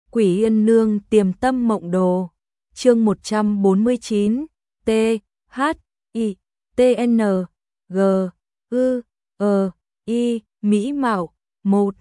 Quỷ Yên Nương Tiềm Tâm Mộng Đồ. Chương 149. T H I T N G ư I Mỹ Mạo 1.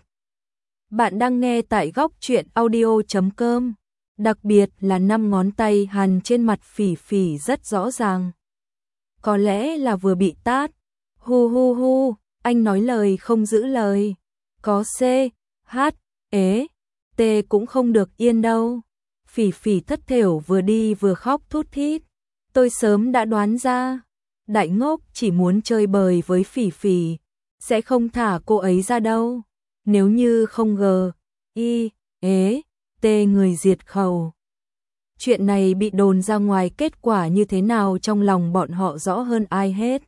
Bạn đang nghe tại góc truyện audio.com. Đặc biệt là 5 ngón tay hằn trên mặt Phỉ Phỉ rất rõ ràng. Có lẽ là vừa bị tát. Hu hu hu, anh nói lời không giữ lời. Có C, H, ế, T cũng không được yên đâu. Phỉ Phỉ thất thểu vừa đi vừa khóc thút thít. Tôi sớm đã đoán ra. Đại ngốc chỉ muốn chơi bời với Phỉ Phỉ, sẽ không thả cô ấy ra đâu. Nếu như không G, I, ế, T người diệt khẩu. Chuyện này bị đồn ra ngoài, kết quả như thế nào trong lòng bọn họ rõ hơn ai hết.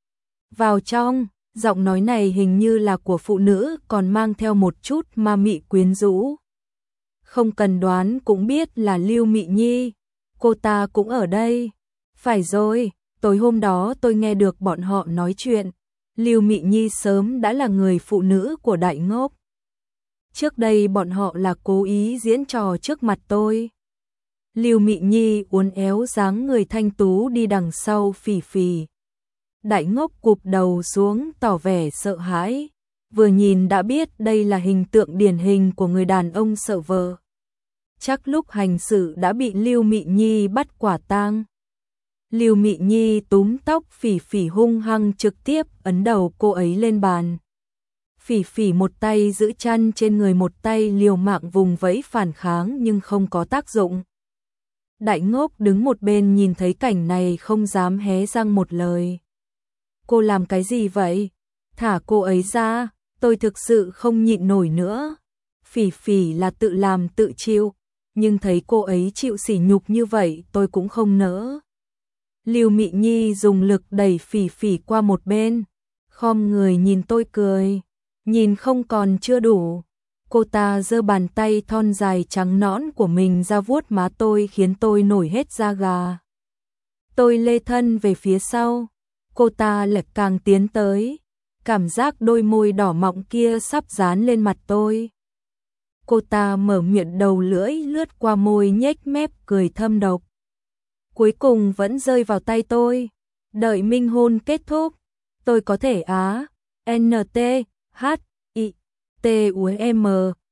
Vào trong, giọng nói này hình như là của phụ nữ, còn mang theo một chút ma mị quyến rũ. Không cần đoán cũng biết là Lưu Mị Nhi, cô ta cũng ở đây. Phải rồi, tối hôm đó tôi nghe được bọn họ nói chuyện. Lưu Mị Nhi sớm đã là người phụ nữ của Đại Ngốc. Trước đây bọn họ là cố ý diễn trò trước mặt tôi. Lưu Mị Nhi uốn éo dáng người thanh tú đi đằng sau Phỉ Phỉ. Đại Ngốc cụp đầu xuống tỏ vẻ sợ hãi. Vừa nhìn đã biết đây là hình tượng điển hình của người đàn ông sợ vợ. Chắc lúc hành sự đã bị Lưu Mị Nhi bắt quả tang. Lưu Mị Nhi túm tóc Phỉ Phỉ hung hăng trực tiếp ấn đầu cô ấy lên bàn. Phỉ Phỉ một tay giữ chăn trên người, một tay liều mạng vùng vẫy phản kháng nhưng không có tác dụng. Đại Ngốc đứng một bên nhìn thấy cảnh này không dám hé răng một lời. Cô làm cái gì vậy? Thả cô ấy ra, tôi thực sự không nhịn nổi nữa. Phỉ Phỉ là tự làm tự chịu, nhưng thấy cô ấy chịu sỉ nhục như vậy tôi cũng không nỡ. Lưu Mị Nhi dùng lực đẩy Phỉ Phỉ qua một bên, khom người nhìn tôi cười. Nhìn không còn chưa đủ, cô ta giơ bàn tay thon dài trắng nõn của mình ra vuốt má tôi khiến tôi nổi hết da gà. Tôi lê thân về phía sau, cô ta lại càng tiến tới, cảm giác đôi môi đỏ mọng kia sắp dán lên mặt tôi. Cô ta mở miệng, đầu lưỡi lướt qua môi nhếch mép cười thâm độc. Cuối cùng vẫn rơi vào tay tôi. Đợi minh hôn kết thúc, tôi có thể NT H I T U M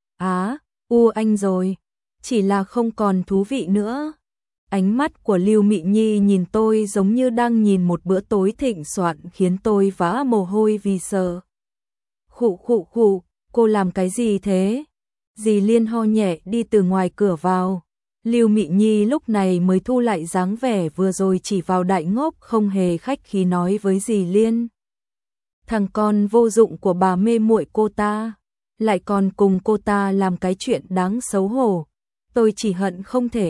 U anh rồi, chỉ là không còn thú vị nữa. Ánh mắt của Lưu Mị Nhi nhìn tôi giống như đang nhìn một bữa tối thịnh soạn khiến tôi vã mồ hôi vì sợ. Khụ khụ khụ, cô làm cái gì thế? Dì Liên ho nhẹ đi từ ngoài cửa vào. Lưu Mị Nhi lúc này mới thu lại dáng vẻ vừa rồi chỉ vào Đại Ngốc, không hề khách khí nói với dì Liên. Thằng con vô dụng của bà mê muội cô ta, lại còn cùng cô ta làm cái chuyện đáng xấu hổ. Tôi chỉ hận không thể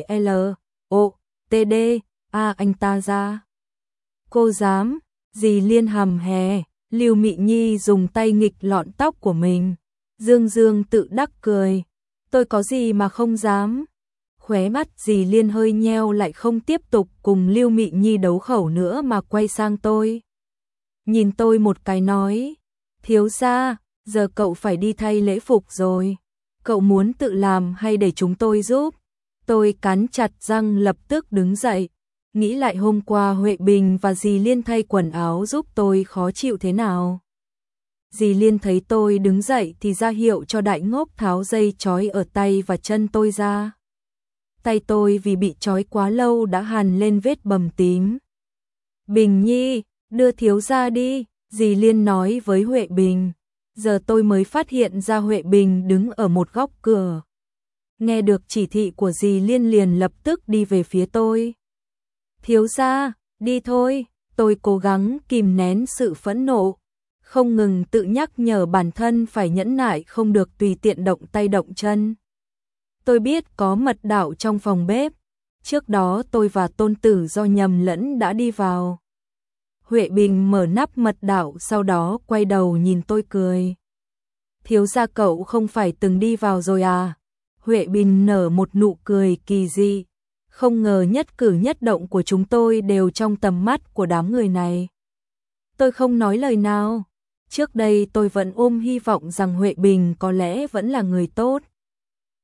LOTD anh ta ra. Cô dám? Dì Liên hầm hè. Lưu Mị Nhi dùng tay nghịch lọn tóc của mình, dương dương tự đắc cười. Tôi có gì mà không dám? Khóe mắt dì Liên hơi nheo lại, không tiếp tục cùng Lưu Mị Nhi đấu khẩu nữa mà quay sang tôi. Nhìn tôi một cái nói, thiếu gia, giờ cậu phải đi thay lễ phục rồi. Cậu muốn tự làm hay để chúng tôi giúp? Tôi cắn chặt răng lập tức đứng dậy. Nghĩ lại hôm qua Huệ Bình và dì Liên thay quần áo giúp tôi khó chịu thế nào. Dì Liên thấy tôi đứng dậy thì ra hiệu cho Đại Ngốc tháo dây trói ở tay và chân tôi ra. Tay tôi vì bị trói quá lâu đã hằn lên vết bầm tím. Bình Nhi, đưa thiếu gia đi, dì Liên nói với Huệ Bình. Giờ tôi mới phát hiện ra Huệ Bình đứng ở một góc cửa. Nghe được chỉ thị của dì Liên liền lập tức đi về phía tôi. Thiếu gia, đi thôi. Tôi cố gắng kìm nén sự phẫn nộ, không ngừng tự nhắc nhở bản thân phải nhẫn nại, không được tùy tiện động tay động chân. Tôi biết có mật đạo trong phòng bếp. Trước đó tôi và Tôn Tử do nhầm lẫn đã đi vào. Huệ Bình mở nắp mật đạo, sau đó quay đầu nhìn tôi cười. Thiếu gia cậu không phải từng đi vào rồi à? Huệ Bình nở một nụ cười kỳ dị. Không ngờ nhất cử nhất động của chúng tôi đều trong tầm mắt của đám người này. Tôi không nói lời nào. Trước đây tôi vẫn ôm hy vọng rằng Huệ Bình có lẽ vẫn là người tốt.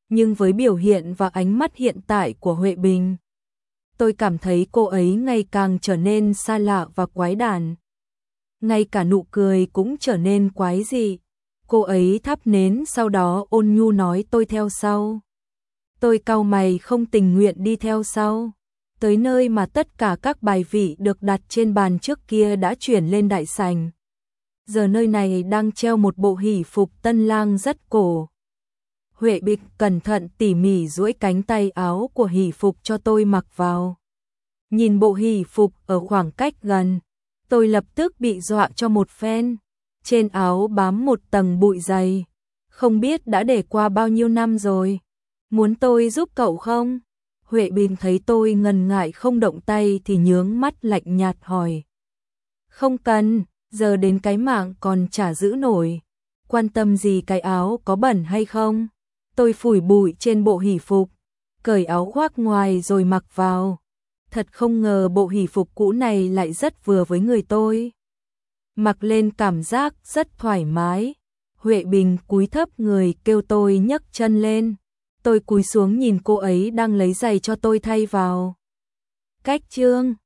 nhưng với biểu hiện và ánh mắt hiện tại của Huệ Bình, tôi cảm thấy cô ấy ngày càng trở nên xa lạ và quái đản. Ngay cả nụ cười cũng trở nên quái dị. Cô ấy thắp nến sau đó ôn nhu nói tôi theo sau. Tôi cau mày không tình nguyện đi theo sau. Tới nơi mà tất cả các bài vị được đặt trên bàn trước kia đã chuyển lên đại sảnh. Giờ nơi này đang treo một bộ hỷ phục tân lang rất cổ. Huệ Bình cẩn thận tỉ mỉ duỗi cánh tay áo của hỷ phục cho tôi mặc vào. Nhìn bộ hỷ phục ở khoảng cách gần, tôi lập tức bị dọa cho một phen. Trên áo bám một tầng bụi dày, không biết đã để qua bao nhiêu năm rồi. Muốn tôi giúp cậu không? Huệ Bình thấy tôi ngần ngại không động tay thì nhướng mắt lạnh nhạt hỏi. Không cần, giờ đến cái mạng còn chả giữ nổi. Quan tâm gì cái áo có bẩn hay không? Tôi phủi bụi trên bộ hỷ phục, cởi áo khoác ngoài rồi mặc vào. Thật không ngờ bộ hỷ phục cũ này lại rất vừa với người tôi. Mặc lên cảm giác rất thoải mái. Huệ Bình cúi thấp người kêu tôi nhấc chân lên. Tôi cúi xuống nhìn cô ấy đang lấy giày cho tôi thay vào. Cách chương